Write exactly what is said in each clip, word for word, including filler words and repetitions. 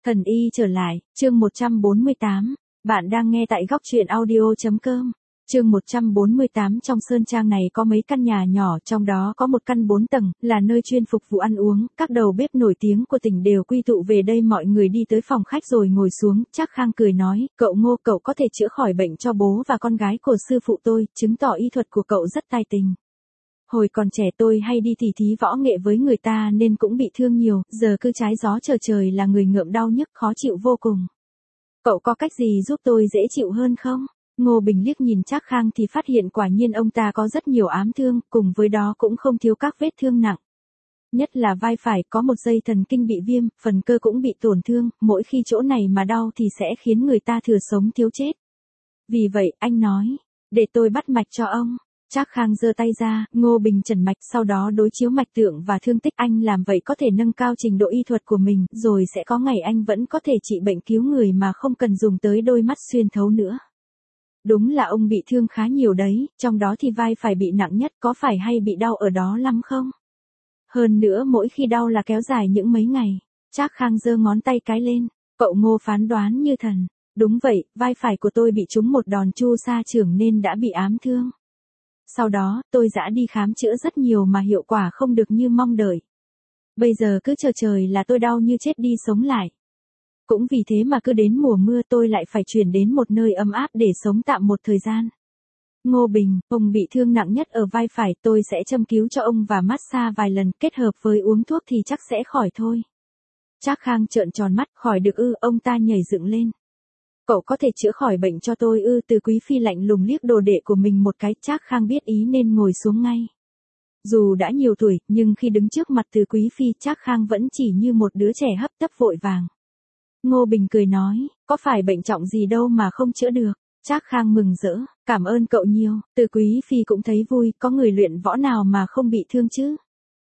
Thần y trở lại, chương một trăm bốn mươi tám. Bạn đang nghe tại góc truyện audio.com. Chương một trăm bốn mươi tám. Trong sơn trang này có mấy căn nhà nhỏ, trong đó có một căn bốn tầng, là nơi chuyên phục vụ ăn uống, các đầu bếp nổi tiếng của tỉnh đều quy tụ về đây. Mọi người đi tới phòng khách rồi ngồi xuống, Trác Khang cười nói, cậu Ngô, cậu có thể chữa khỏi bệnh cho bố và con gái của sư phụ tôi, chứng tỏ y thuật của cậu rất tài tình. Hồi còn trẻ tôi hay đi tỉ thí võ nghệ với người ta nên cũng bị thương nhiều, giờ cứ trái gió trở trời là người ngợm đau nhức khó chịu vô cùng. Cậu có cách gì giúp tôi dễ chịu hơn không? Ngô Bình liếc nhìn Trác Khang thì phát hiện quả nhiên ông ta có rất nhiều ám thương, cùng với đó cũng không thiếu các vết thương nặng. Nhất là vai phải có một dây thần kinh bị viêm, phần cơ cũng bị tổn thương, mỗi khi chỗ này mà đau thì sẽ khiến người ta thừa sống thiếu chết. Vì vậy, anh nói, để tôi bắt mạch cho ông. Trác Khang giơ tay ra, Ngô Bình chẩn mạch, sau đó đối chiếu mạch tượng và thương tích. Anh làm vậy có thể nâng cao trình độ y thuật của mình, rồi sẽ có ngày anh vẫn có thể trị bệnh cứu người mà không cần dùng tới đôi mắt xuyên thấu nữa. Đúng là ông bị thương khá nhiều đấy, trong đó thì vai phải bị nặng nhất, có phải hay bị đau ở đó lắm không? Hơn nữa mỗi khi đau là kéo dài những mấy ngày. Trác Khang giơ ngón tay cái lên, cậu Ngô phán đoán như thần. Đúng vậy, vai phải của tôi bị trúng một đòn chu sa chưởng nên đã bị ám thương. Sau đó, tôi dã đi khám chữa rất nhiều mà hiệu quả không được như mong đợi. Bây giờ cứ chờ trời là tôi đau như chết đi sống lại. Cũng vì thế mà cứ đến mùa mưa tôi lại phải chuyển đến một nơi ấm áp để sống tạm một thời gian. Ngô Bình, ông bị thương nặng nhất ở vai phải, tôi sẽ châm cứu cho ông và massage vài lần, kết hợp với uống thuốc thì chắc sẽ khỏi thôi. Trác Khang trợn tròn mắt, khỏi được ư? Ông ta nhảy dựng lên. Cậu có thể chữa khỏi bệnh cho tôi ư? Từ Quý Phi lạnh lùng liếc đồ đệ của mình một cái. Trác Khang biết ý nên ngồi xuống ngay. Dù đã nhiều tuổi, nhưng khi đứng trước mặt Từ Quý Phi, Trác Khang vẫn chỉ như một đứa trẻ hấp tấp vội vàng. Ngô Bình cười nói, có phải bệnh trọng gì đâu mà không chữa được. Trác Khang mừng rỡ, cảm ơn cậu nhiều. Từ Quý Phi cũng thấy vui, có người luyện võ nào mà không bị thương chứ.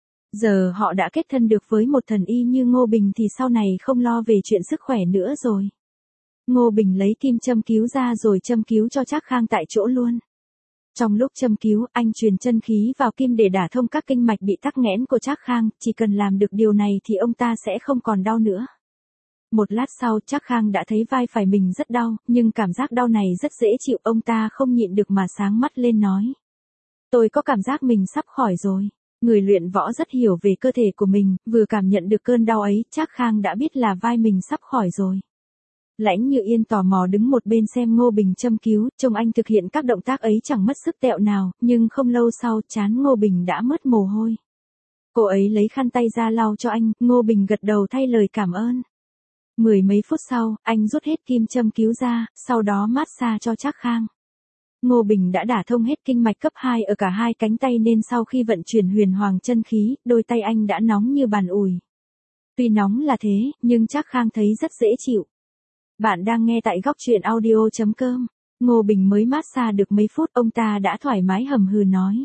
Giờ họ đã kết thân được với một thần y như Ngô Bình thì sau này không lo về chuyện sức khỏe nữa rồi. Ngô Bình lấy kim châm cứu ra rồi châm cứu cho Trác Khang tại chỗ luôn. Trong lúc châm cứu, anh truyền chân khí vào kim để đả thông các kinh mạch bị tắc nghẽn của Trác Khang, chỉ cần làm được điều này thì ông ta sẽ không còn đau nữa. Một lát sau, Trác Khang đã thấy vai phải mình rất đau, nhưng cảm giác đau này rất dễ chịu, ông ta không nhịn được mà sáng mắt lên nói. Tôi có cảm giác mình sắp khỏi rồi. Người luyện võ rất hiểu về cơ thể của mình, vừa cảm nhận được cơn đau ấy, Trác Khang đã biết là vai mình sắp khỏi rồi. Lãnh Như Yên tò mò đứng một bên xem Ngô Bình châm cứu, trông anh thực hiện các động tác ấy chẳng mất sức tẹo nào, nhưng không lâu sau, trán Ngô Bình đã mướt mồ hôi. Cô ấy lấy khăn tay ra lau cho anh, Ngô Bình gật đầu thay lời cảm ơn. Mười mấy phút sau, anh rút hết kim châm cứu ra, sau đó massage cho Trác Khang. Ngô Bình đã đả thông hết kinh mạch cấp hai ở cả hai cánh tay nên sau khi vận chuyển huyền hoàng chân khí, đôi tay anh đã nóng như bàn ủi. Tuy nóng là thế, nhưng Trác Khang thấy rất dễ chịu. Bạn đang nghe tại góc truyện audio.com. Ngô Bình mới massage được mấy phút, ông ta đã thoải mái hầm hừ nói.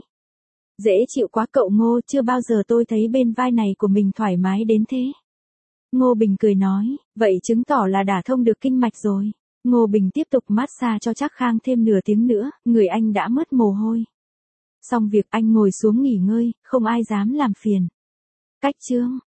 Dễ chịu quá cậu Ngô, chưa bao giờ tôi thấy bên vai này của mình thoải mái đến thế. Ngô Bình cười nói, vậy chứng tỏ là đả thông được kinh mạch rồi. Ngô Bình tiếp tục massage cho Trác Khang thêm nửa tiếng nữa, người anh đã mướt mồ hôi. Xong việc anh ngồi xuống nghỉ ngơi, không ai dám làm phiền. Cách chương